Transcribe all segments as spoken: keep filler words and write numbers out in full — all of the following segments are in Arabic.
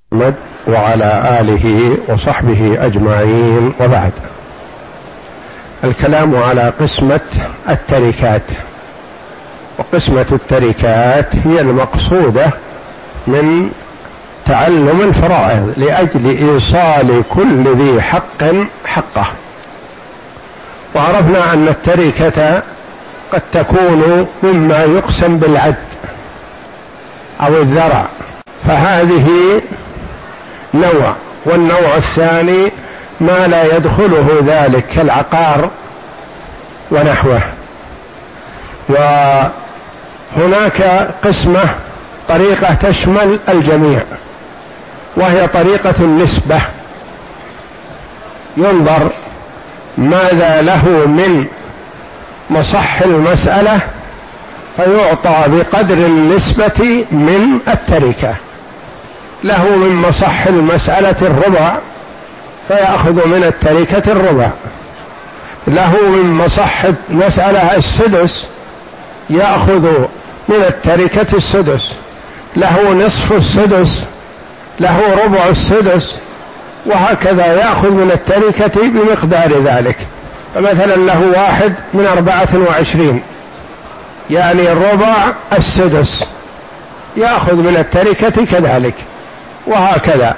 محمد وعلى آله وصحبه أجمعين، وبعد. الكلام على قسمة التركات. وقسمة التركات هي المقصودة من تعلم الفرائض لأجل إيصال كل ذي حق حقه. وعرفنا أن التركة قد تكون مما يقسم بالعد أو الذرع، فهذه نوع. والنوع الثاني ما لا يدخله ذلك كالعقار ونحوه. وهناك قسمة طريقة تشمل الجميع، وهي طريقة النسبة. ينظر ماذا له من مصح المسألة فيعطى بقدر النسبة من التركة. له من مصح المسألة الربع فيأخذ من التركة الربع، له من مصح المسألة السدس يأخذ من التركة السدس، له نصف السدس، له ربع السدس، وهكذا يأخذ من التركة بمقدار ذلك. فمثلا له واحد من أربعة وعشرين، يعني الربع السدس، يأخذ من التركة كذلك، وهكذا.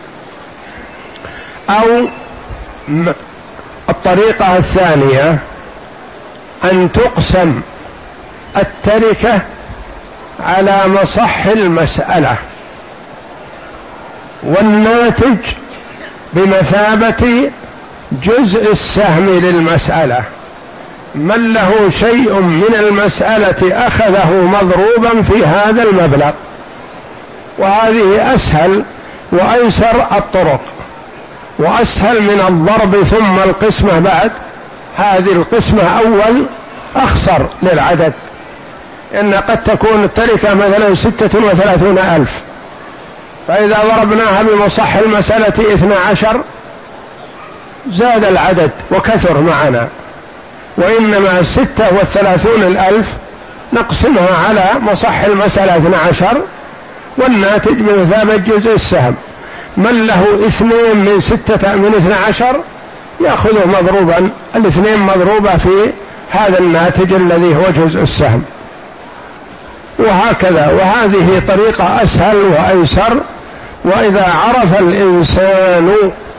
أو الطريقة الثانية أن تقسم التركة على مصح المسألة، والناتج بمثابة جزء السهم للمسألة. من له شيء من المسألة أخذه مضروبا في هذا المبلغ. وهذه أسهل وأيسر الطرق، وأسهل من الضرب ثم القسمة بعد. هذه القسمة أول أخسر للعدد، إن قد تكون التركة مثلا ستة وثلاثون ألف، فإذا ضربناها بمصح المسألة اثنى عشر زاد العدد وكثر معنا. وإنما ستة وثلاثون الألف نقسمها على مصح المسألة اثنى عشر، والناتج بمثابة جزء السهم. من له اثنين من ستة من اثنى عشر يأخذه مضروبا، الاثنين مضروبة في هذا الناتج الذي هو جزء السهم، وهكذا. وهذه طريقة أسهل وأيسر. وإذا عرف الإنسان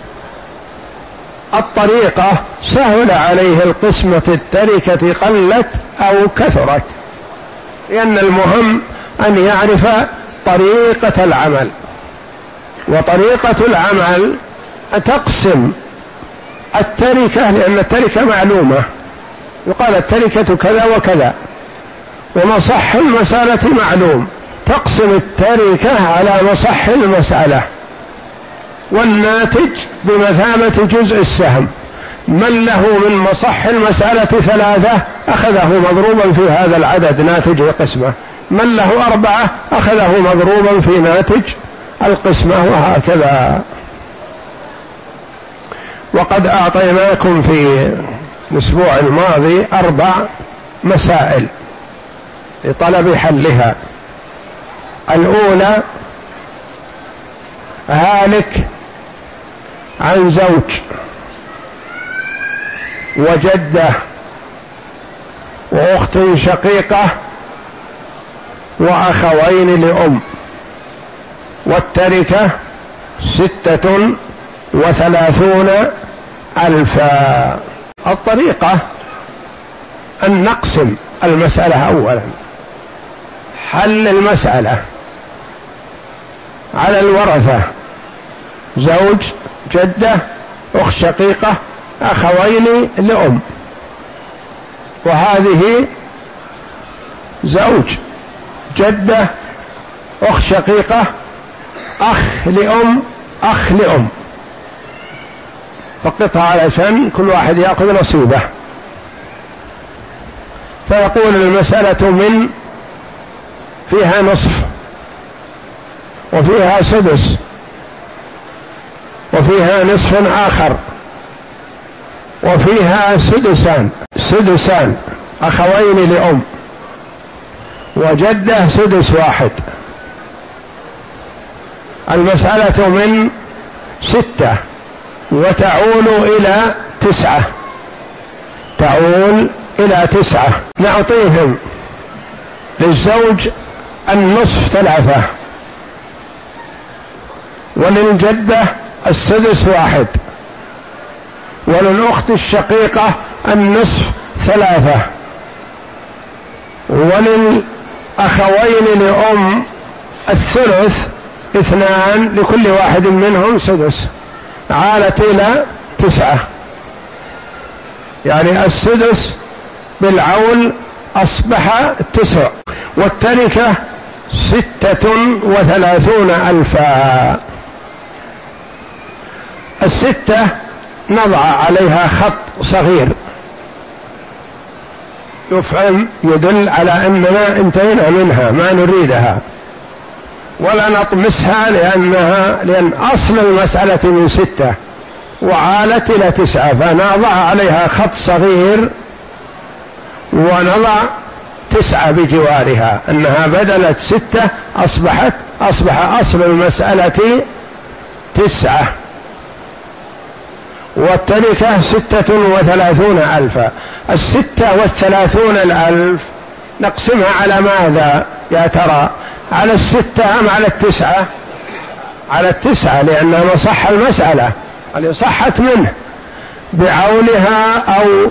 الطريقة سهل عليه القسمة التركة قلت أو كثرت، لأن المهم أن يعرف طريقة العمل. وطريقة العمل تقسم التركة، لأن التركة معلومة، يقال التركة كذا وكذا، ومصح المسألة معلوم. تقسم التركة على مصح المسألة، والناتج بمثابة جزء السهم. من له من مصح المسألة ثلاثة أخذه مضروبا في هذا العدد ناتج القسمة، من له أربعة أخذه مضروبا في ناتج القسمة، وهكذا. وقد أعطيناكم في الأسبوع الماضي أربع مسائل لطلب حلها. الأولى: هالك عن زوج وجدة وأخت شقيقة وأخوين لأم، والتركة ستة وثلاثون ألفا. الطريقة أن نقسم المسألة أولا. حل المسألة على الورثة: زوج، جدة، أخت شقيقة، أخوين لأم. وهذه زوج، جدة، أخت شقيقة، أخ لأم، أخ لأم. فقطها علشان كل واحد يأخذ نصيبه. فيقول المسألة من فيها نصف، وفيها سدس، وفيها نصف آخر، وفيها سدسان سدسان أخوين لأم، وجدة سدس واحد، المسألة من ستة وتعول إلى تسعة، تعول إلى تسعة. نعطيهم للزوج النصف ثلاثة، وللجدة السدس واحد، وللأخت الشقيقة النصف ثلاثة، وللأخوين لأم الثلث اثنان، لكل واحد منهم سدس، عالت إلى تسعة. يعني السدس بالعول أصبح تسع، والتركة ستة وثلاثون ألفا. الستة نضع عليها خط صغير يفهم يدل على أننا انتهينا منها ما نريدها، ولا نطمسها لأنها لأن أصل المسألة من ستة وعالت إلى تسعة، فنضع عليها خط صغير ونضع تسعة بجوارها، أنها بدلت ستة أصبحت أصبح أصل المسألة تسعة، والتركة ستة وثلاثون ألفا. الستة والثلاثون الألف نقسمها على ماذا يا ترى؟ على الستة أم على التسعة؟ على التسعة، لأنها مصح المسألة اللي صحت منه بعولها أو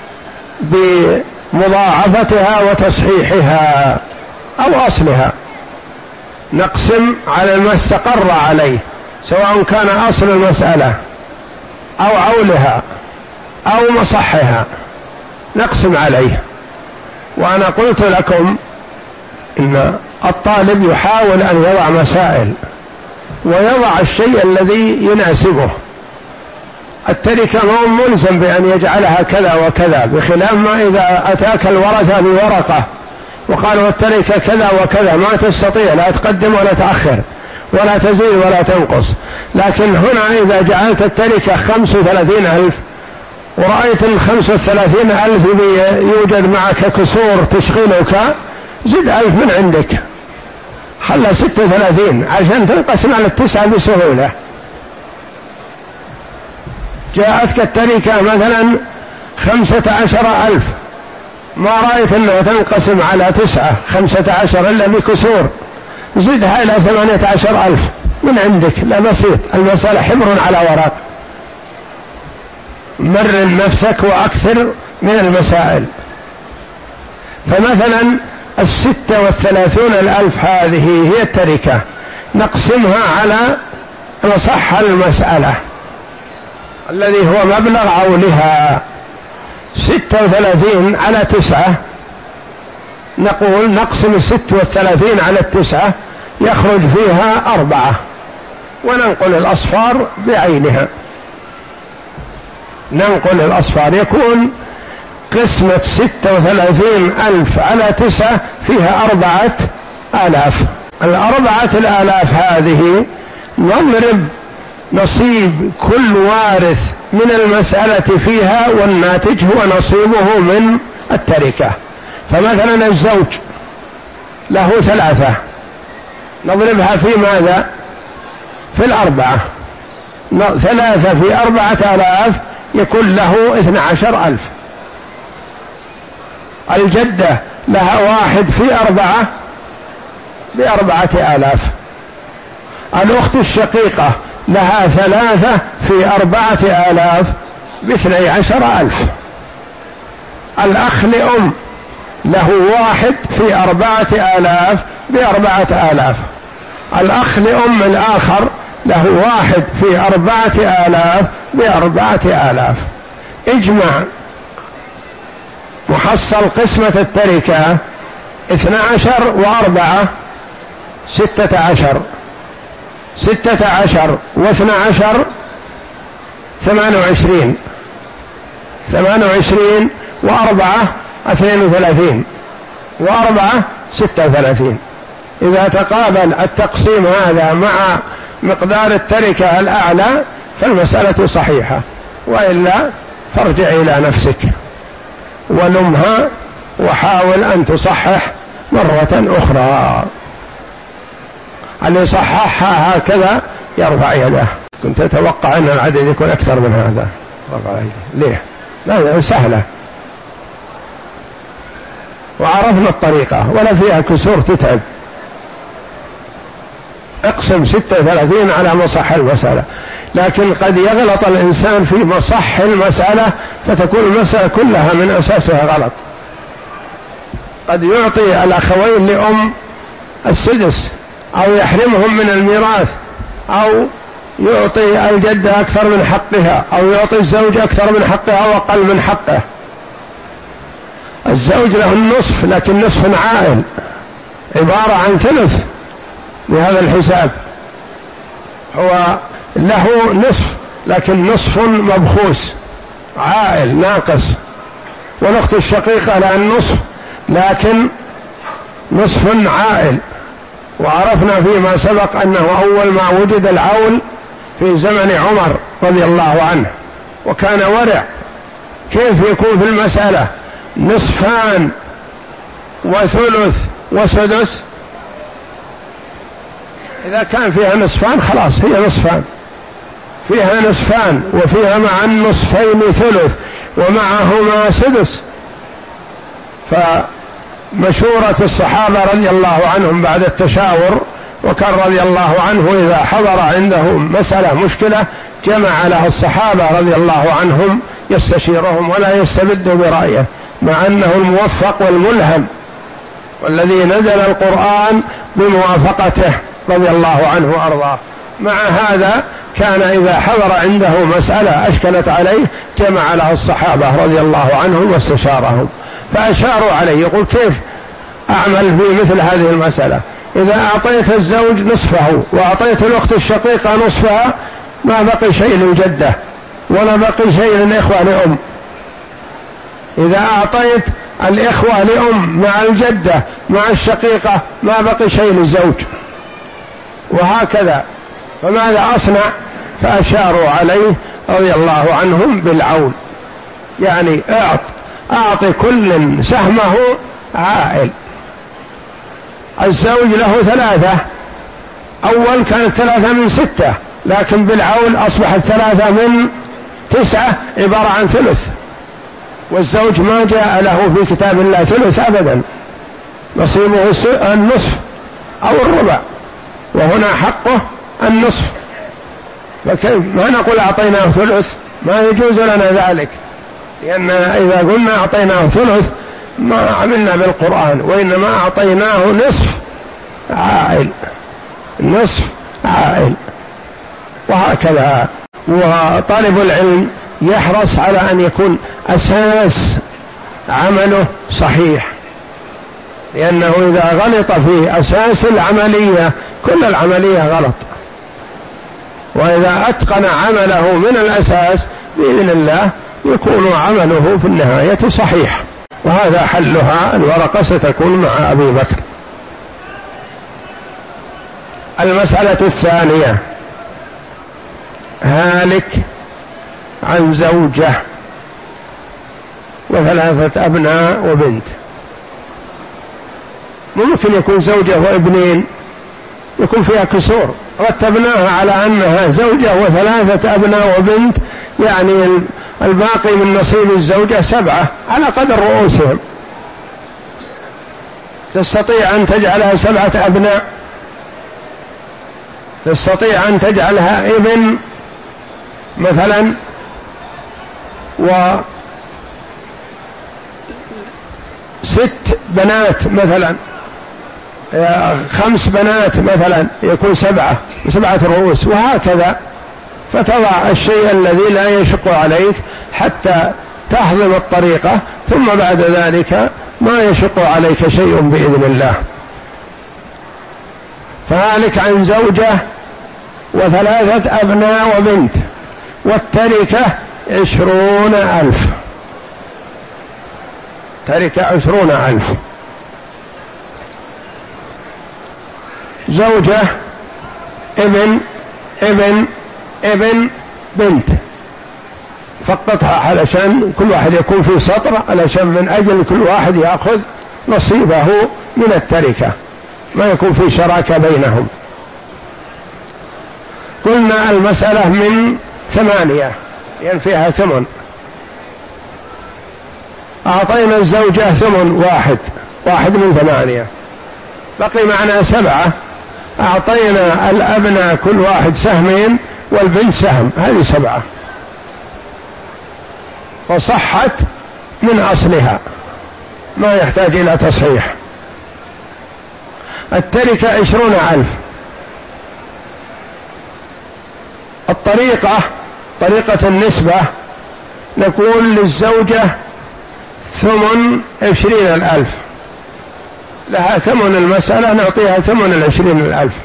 بمضاعفتها وتصحيحها أو أصلها. نقسم على ما استقر عليه، سواء كان أصل المسألة أو عولها أو مصحها، نقسم عليه. وأنا قلت لكم إن الطالب يحاول أن يضع مسائل ويضع الشيء الذي يناسبه. التركة ما ملزم بأن يجعلها كذا وكذا، بخلاف ما إذا أتاك الورثة بورقة وقالوا التركة كذا وكذا، ما تستطيع لا تقدم ولا تأخر ولا تزيد ولا تنقص. لكن هنا إذا جعلت التركة خمس وثلاثين ألف ورأيت الخمس وثلاثين ألف يوجد معك كسور تشغلك، زد ألف من عندك، خلها ستة وثلاثين عشان تنقسم على التسعة بسهولة. جاءتك التركة مثلا خمسة عشر ألف، ما رأيت أنها تنقسم على تسعة خمسة عشر إلا بكسور، زدها إلى ثمانية عشر ألف من عندك، لا بسيط، المسألة حبر على ورق. مرن نفسك وأكثر من المسائل. فمثلا الستة والثلاثون الألف هذه هي التركة، نقسمها على مصح المسألة الذي هو مبلغ عولها. ستة وثلاثين على تسعة، نقول نقسم الست والثلاثين على التسعة يخرج فيها أربعة، وننقل الأصفار بعينها، ننقل الأصفار، يكون قسمة ستة وثلاثين ألف على تسعة فيها أربعة آلاف. الأربعة الآلاف هذه نضرب نصيب كل وارث من المسألة فيها، والناتج هو نصيبه من التركة. فمثلا الزوج له ثلاثة، نضربها في ماذا؟ في الأربعة، ثلاثة في أربعة آلاف يكون له اثنى عشر ألف. الجدة لها واحد في أربعة بأربعة آلاف. الأخت الشقيقة لها ثلاثة في أربعة آلاف باثني عشر ألف. الأخ لأم له واحد في أربعة آلاف بأربعة آلاف. الأخ لأم الآخر له واحد في أربعة آلاف بأربعة آلاف. اجمع محصل قسمة التركة اثنى عشر وأربعة ستة عشر، ستة عشر واثنى عشر ثمان وعشرين، ثمان وعشرين وأربعة اثنين وثلاثين، وأربعة ستة وثلاثين. إذا تقابل التقسيم هذا مع مقدار التركة الأعلى فالمسألة صحيحة، وإلا فارجع إلى نفسك ولمها وحاول أن تصحح مرة أخرى. اللي صححها هكذا يرفع يده. كنت أتوقع أن العدد يكون أكثر من هذا. رفع يده ليه؟ لا سهلة، وعرفنا الطريقة ولا فيها كسور تتعب. اقسم ستة وثلاثين على مصح المسألة، لكن قد يغلط الإنسان في مصح المسألة فتكون المسألة كلها من أساسها غلط. قد يعطي الأخوين لأم السدس أو يحرمهم من الميراث، أو يعطي الجدة أكثر من حقها، أو يعطي الزوج أكثر من حقها أو أقل من حقه. الزوج له النصف لكن نصف عائل، عبارة عن ثلث بهذا الحساب، هو له نصف لكن نصف مبخوس عائل ناقص. والأخت الشقيقة لها النصف لكن نصف عائل. وعرفنا فيما سبق أنه أول ما وجد العول في زمن عمر رضي الله عنه وكان ورع، كيف يكون في المسألة نصفان وثلث وسدس؟ إذا كان فيها نصفان خلاص هي نصفان، فيها نصفان وفيها مع النصفين ثلث ومعهما سدس. فمشورة الصحابة رضي الله عنهم بعد التشاور، وكان رضي الله عنه إذا حضر عنده مسألة مشكلة جمع لها الصحابة رضي الله عنهم يستشيرهم ولا يستبد برأيه، مع أنه الموفق والملهم والذي نزل القرآن بموافقته رضي الله عنه وأرضاه. مع هذا كان إذا حضر عنده مسألة أشكلت عليه جمع لها الصحابة رضي الله عنهم واستشارهم، فأشاروا عليه. يقول كيف أعمل في مثل هذه المسألة؟ إذا أعطيت الزوج نصفه وأعطيت الأخت الشقيقة نصفها ما بقي شيء للجدة ولا بقي شيء للإخوة لأم. إذا أعطيت الإخوة لأم مع الجدة مع الشقيقة ما بقي شيء للزوج، وهكذا. فماذا أصنع؟ فأشاروا عليه رضي الله عنهم بالعول، يعني أعط أعطي كل سهمه عائل. الزوج له ثلاثة، أول كانت ثلاثة من ستة، لكن بالعول أصبحت ثلاثة من تسعة عبارة عن ثلث. والزوج ما جاء له في كتاب الله ثلث أبدا، نصيبه النصف أو الربع، وهنا حقه النصف. فكيف ما نقول أعطيناه ثلث؟ ما يجوز لنا ذلك، لأن إذا قلنا أعطيناه ثلث ما عملنا بالقرآن، وإنما أعطيناه نصف عائل، نصف عائل. وهكذا. وطالب العلم يحرص على أن يكون أساس عمله صحيح، لأنه إذا غلط في أساس العملية كل العملية غلط. وإذا أتقن عمله من الأساس بإذن الله يكون عمله في النهاية صحيح. وهذا حلها، الورقة ستكون مع أبي بكر. المسألة الثانية: هالك عن زوجة وثلاثة أبناء وبنت. ممكن يكون زوجة وابنين يكون فيها كسور، رتبناها على أنها زوجة وثلاثة أبناء وبنت، يعني الباقي من نصيب الزوجة سبعة على قدر رؤوسهم. تستطيع أن تجعلها سبعة أبناء، تستطيع أن تجعلها ابن مثلا وست بنات مثلا، خمس بنات مثلا، يكون سبعة سبعة رؤوس، وهكذا. فتضع الشيء الذي لا يشق عليك حتى تهضم الطريقة، ثم بعد ذلك ما يشق عليك شيء بإذن الله. فهالك عن زوجة وثلاثة أبناء وبنت، والتركة عشرون ألف، تركة عشرون ألف. زوجة ابن ابن ابن بنت، فقطها علشان كل واحد يكون في سطر، علشان من أجل كل واحد يأخذ نصيبه من التركة، ما يكون في شراكة بينهم. قلنا المسألة من ثمانية يعني فيها ثمن، أعطينا الزوجة ثمن واحد واحد من ثمانية، بقي معنا سبعة، أعطينا الأبناء كل واحد سهمين والبنت سهم، هذه سبعة، وصحت من أصلها ما يحتاج إلى تصحيح. التركة عشرون ألف. الطريقة طريقة النسبة نقول للزوجة ثمن عشرين الألف، لها ثمن المسألة نعطيها ثمن العشرين الألف.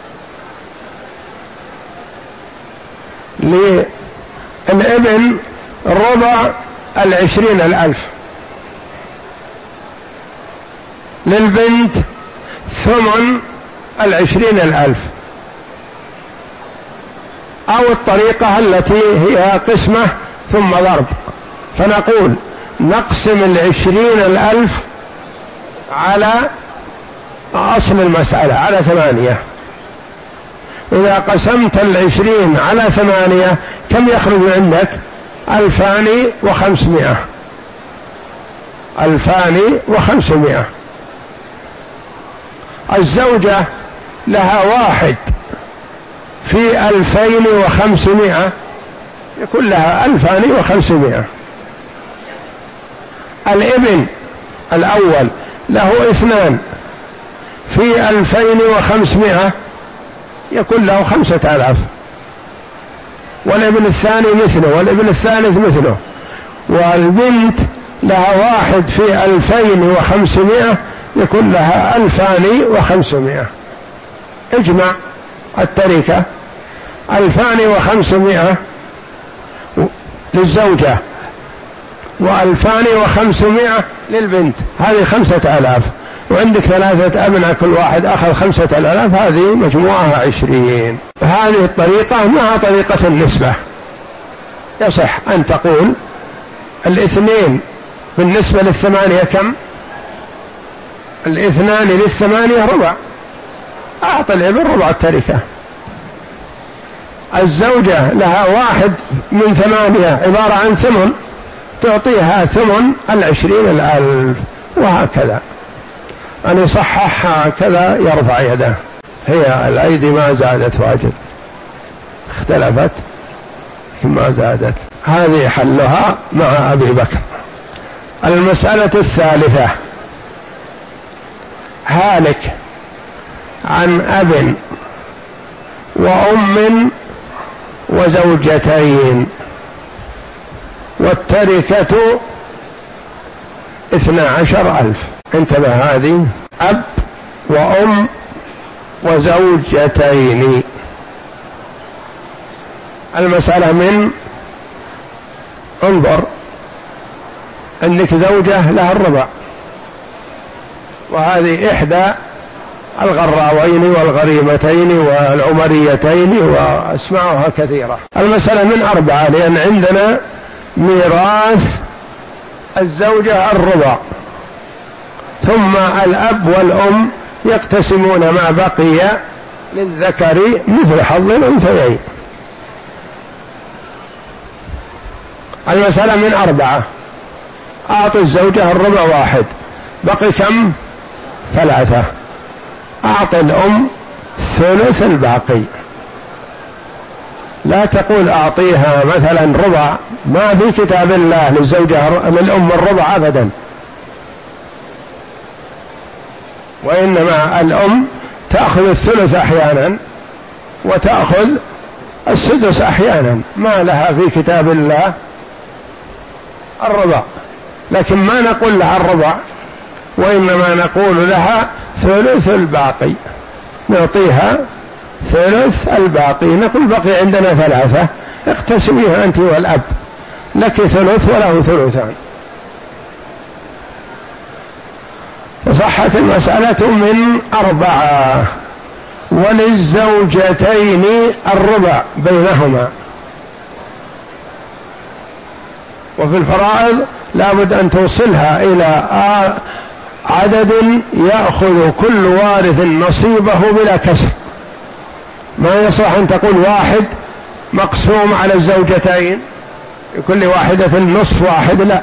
للابن ربع العشرين الألف، للبنت ثمن العشرين الألف. أو الطريقة التي هي قسمة ثم ضرب، فنقول نقسم العشرين الألف على أصل المسألة على ثمانية. إذا قسمت العشرين على ثمانية كم يخرج عندك؟ ألفان وخمسمائة، ألفان وخمسمائة. الزوجة لها واحد في ألفين وخمسمائة، يكون لها ألفان وخمسمائة. الابن الأول له اثنان في ألفين وخمسمائة، يكون له خمسة آلاف. والابن الثاني مثله، والابن الثالث مثله. والبنت لها واحد في ألفين وخمسمائة، يكون لها ألفان وخمسمائة. اجمع التركة ألفان وخمسمائة للزوجة وألفان وخمسمائة للبنت، هذه خمسة آلاف. وعندك ثلاثة أبناء كل واحد أخذ خمسة آلاف، هذه مجموعها عشرين. هذه الطريقة مع طريقة النسبة. يصح أن تقول الاثنين بالنسبة للثمانية كم؟ الاثنان للثمانية ربع، أعطى الابن ربع التركة. الزوجة لها واحد من ثمانية عبارة عن ثمن، تعطيها ثمن العشرين الألف، وهكذا. أن يصححها كذا يرفع يده. هي الأيدي ما زادت واجد، اختلفت ما زادت. هذه حلها مع أبي بكر. المسألة الثالثة: هالك عن أب وأم وزوجتين، والتركة اثنى عشر ألف. انتبه، هذه أب وأم وزوجتين. المسألة من انظر، عندك زوجة لها الربع، وهذه إحدى الغراوين والغريمتين والعمريتين وأسماؤها كثيرة. المسألة من أربعة، لأن عندنا ميراث الزوجة الربع، ثم الأب والأم يقتسمون ما بقي للذكر مثل حظ الأنثيين. المسألة من أربعة، أعطي الزوجة الربع واحد، بقي كم؟ ثلاثة. أعطي الأم ثلث الباقي. لا تقول أعطيها مثلا ربع، ما في كتاب الله للزوجة للأم الربع أبدا، وإنما الأم تأخذ الثلث أحيانا وتأخذ السدس أحيانا، ما لها في كتاب الله الربع. لكن ما نقول لها الربع، وإنما نقول لها ثلث الباقي، نعطيها ثلث الباقي. نقول بقي عندنا ثلاثة، اقتسميها أنت والأب، لك ثلث وله ثلثان. وصحت المسألة من أربعة. وللزوجتين الربع بينهما. وفي الفرائض لابد أن توصلها إلى عدد يأخذ كل وارث نصيبه بلا كسر، ما يصح أن تقول واحد مقسوم على الزوجتين لكل واحدة نصف واحد، لا،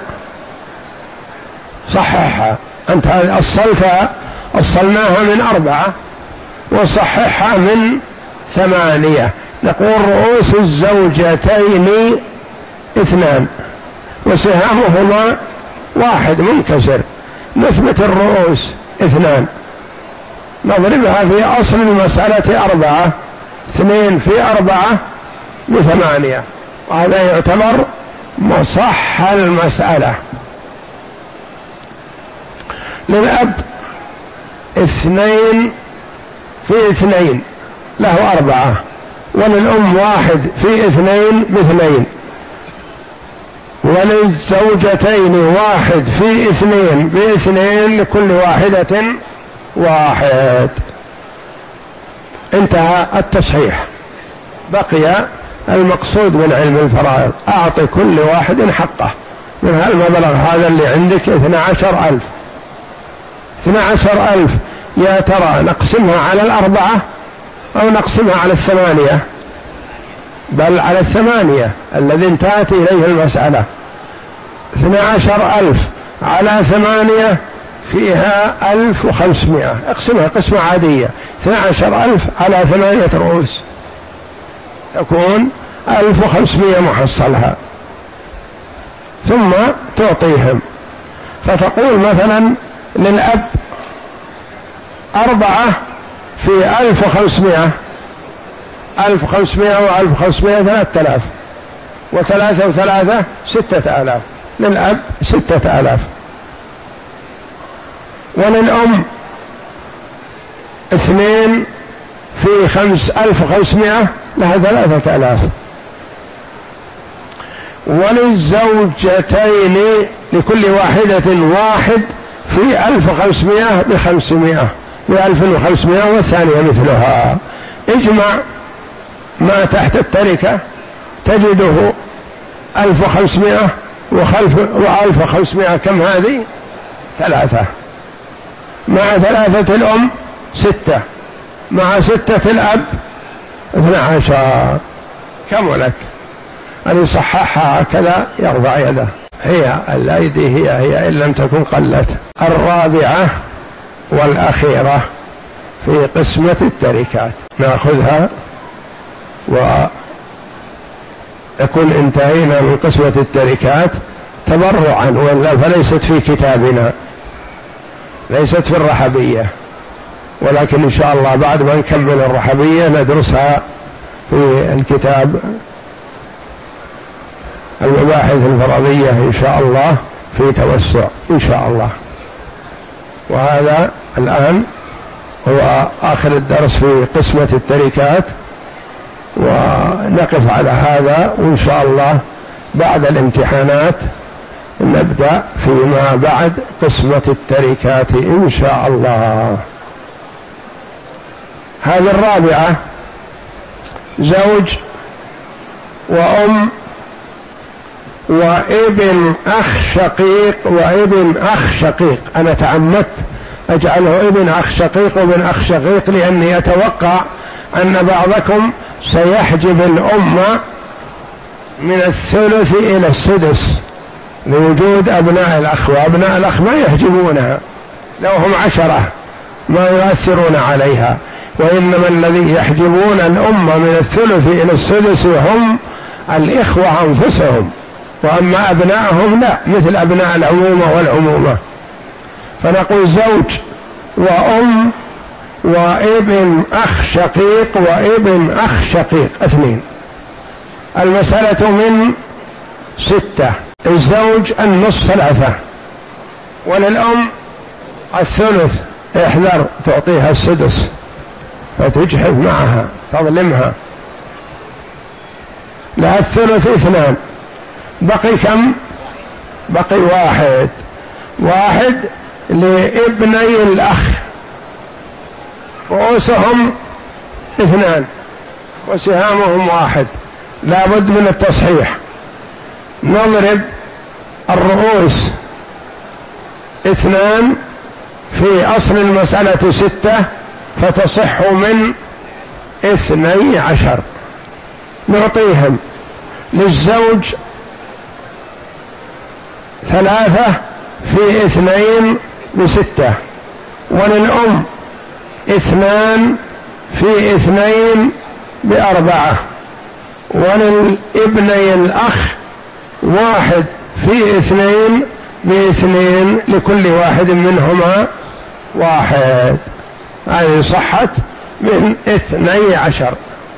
صححها أنت. أصلتها أصلناها من أربعة وصححها من ثمانية. نقول رؤوس الزوجتين اثنان وسهامهما واحد منكسر، نثبت الرؤوس اثنان، نضربها في أصل المسألة أربعة، اثنين في أربعة بثمانية، وهذا يعتبر مصح المسألة. للأب اثنين في اثنين له أربعة، وللأم واحد في اثنين باثنين، وللزوجتين واحد في اثنين باثنين لكل واحدة واحد. انتهى التصحيح، بقي المقصود من علم الفرائض. أعطي كل واحد حقه من هالمبلغ هذا اللي عندك اثنى عشر ألف، اثنى عشر ألف يا ترى نقسمها على الأربعة أو نقسمها على الثمانية؟ بل على الثمانية الذي انتهت إليه المسألة. اثنى عشر ألف على ثمانية فيها ألف وخمسمائة، اقسمها قسمة عادية، اثنى عشر ألف على ثمانية رؤوس تكون ألف وخمسمائة محصلها، ثم تعطيهم. فتقول مثلا للأب أربعة في ألف وخمسمائة، ألف وخمسمائة وألف وخمسمائة ثلاثة آلاف، وثلاثة وثلاثة ستة آلاف، للأب ستة آلاف. وللأم اثنين في خمس ألف وخمسمائة لها ثلاثة آلاف. وللزوجتين لكل واحدة واحد في ألف وخمسمائة بخمسمائة، بألف وخمسمائة والثانية مثلها. اجمع ما تحت التركة تجده ألف وخمسمائة وخلف وألف وخمسمائة، كم هذه؟ ثلاثة، مع ثلاثة الأم ستة، مع ستة الأب اثنى عشر، كملت. أن يصححها هكذا يرفع يده. هي الأيدي هي هي إن لم تكن قلت. الرابعة والأخيرة في قسمة التركات نأخذها ويكون انتهينا من قسمة التركات تبرعا، ولا فليست في كتابنا، ليست في الرحبية، ولكن إن شاء الله بعد ما نكمل الرحبية ندرسها في الكتاب المباحث الفرضية إن شاء الله في توسع إن شاء الله. وهذا الآن هو آخر الدرس في قسمة التركات، ونقف على هذا، وإن شاء الله بعد الامتحانات نبدأ فيما بعد قسمة التركات إن شاء الله. هذه الرابعة زوج وأم وابن أخ شقيق وابن أخ شقيق. أنا تعمدت أجعله ابن أخ شقيق وابن أخ شقيق لأني أتوقع أن بعضكم سيحجب الأم من الثلث إلى السدس لوجود أبناء الأخ، وأبناء الأخ ما يحجبونها، لو هم عشرة ما يؤثرون عليها، وإنما الذي يحجبون الأم من الثلث إلى السدس هم الإخوة أنفسهم، وأما أبنائهم لا، مثل أبناء العمومة والعمومة. فنقول زوج وأم وابن أخ شقيق وابن أخ شقيق اثنين. المسألة من ستة. الزوج النصف ثلاثة، وللأم الثلث، احذر تعطيها السدس فتجحف معها تظلمها. لها الثلث اثنان، بقي كم؟ بقي واحد. واحد لابني الأخ رؤوسهم اثنان وسهامهم واحد، لا بد من التصحيح. نضرب الرؤوس اثنان في أصل المسألة ستة، فتصح من اثني عشر. نعطيهم للزوج ثلاثة في اثنين بستة، وللأم اثنان في اثنين بأربعة، وللابني الأخ واحد في اثنين باثنين، لكل واحد منهما واحد. هذه صحت من اثني عشر.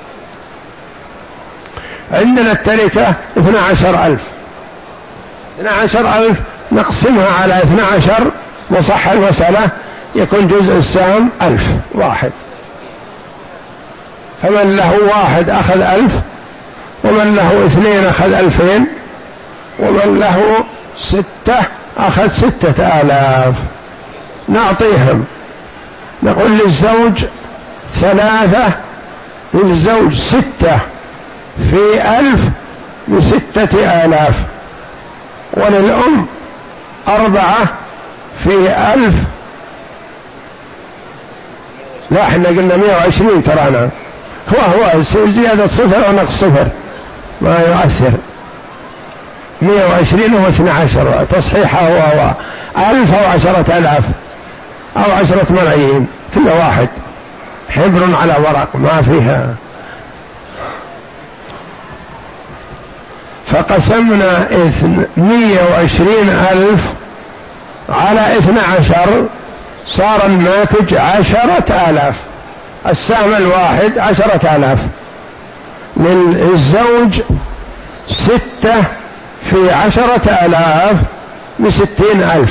عندنا التركة اثنى عشر ألف، اثنى عشر ألف نقسمها على اثنى عشر وصح المسألة، يكون جزء السهم ألف واحد، فمن له واحد أخذ ألف، ومن له اثنين أخذ ألفين، ومن له ستة أخذ ستة آلاف. نعطيهم، نقول للزوج ثلاثة، للزوج ستة في ألف بستة آلاف، وللأم أربعة في ألف. لا احنا قلنا مئة وعشرين ترانا، هو هو زيادة صفر أو نقص صفر ما يؤثر. مئة وعشرين هو اثنى عشر، تصحيحه هو هو ألف أو عشرة آلاف أو عشرة ملايين، كل واحد حبر على ورق ما فيها. فقسمنا مئة وعشرين ألف على اثنى عشر، صار الناتج عشرة آلاف، السهم الواحد عشرة آلاف. للزوج ستة في عشرة آلاف بستين ألف،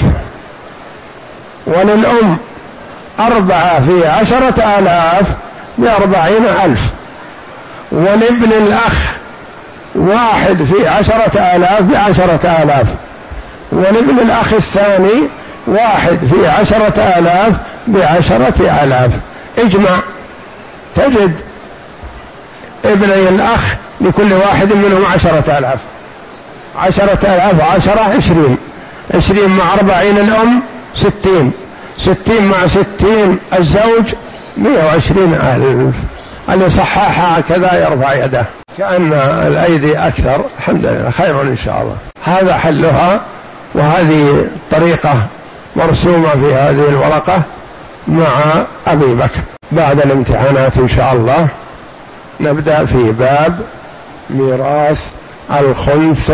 وللأم أربعة في عشرة آلاف بأربعين ألف، ولابن الأخ واحد في عشرة آلاف بعشرة آلاف، ولابن الأخ الثاني واحد في عشرة آلاف بعشرة آلاف. اجمع تجد ابني الأخ لكل واحد منهم عشرة آلاف، عشرة آلاف وعشرة عشرين، عشرين مع أربعين الأم ستين، ستين مع ستين الزوج مئة وعشرين ألف. اللي صححها كذا يرفع يده، كأن الأيدي أكثر. الحمد لله خير إن شاء الله. هذا حلها، وهذه طريقة مرسومة في هذه الورقة مع أبي بكر. بعد الامتحانات إن شاء الله نبدأ في باب ميراث الخنث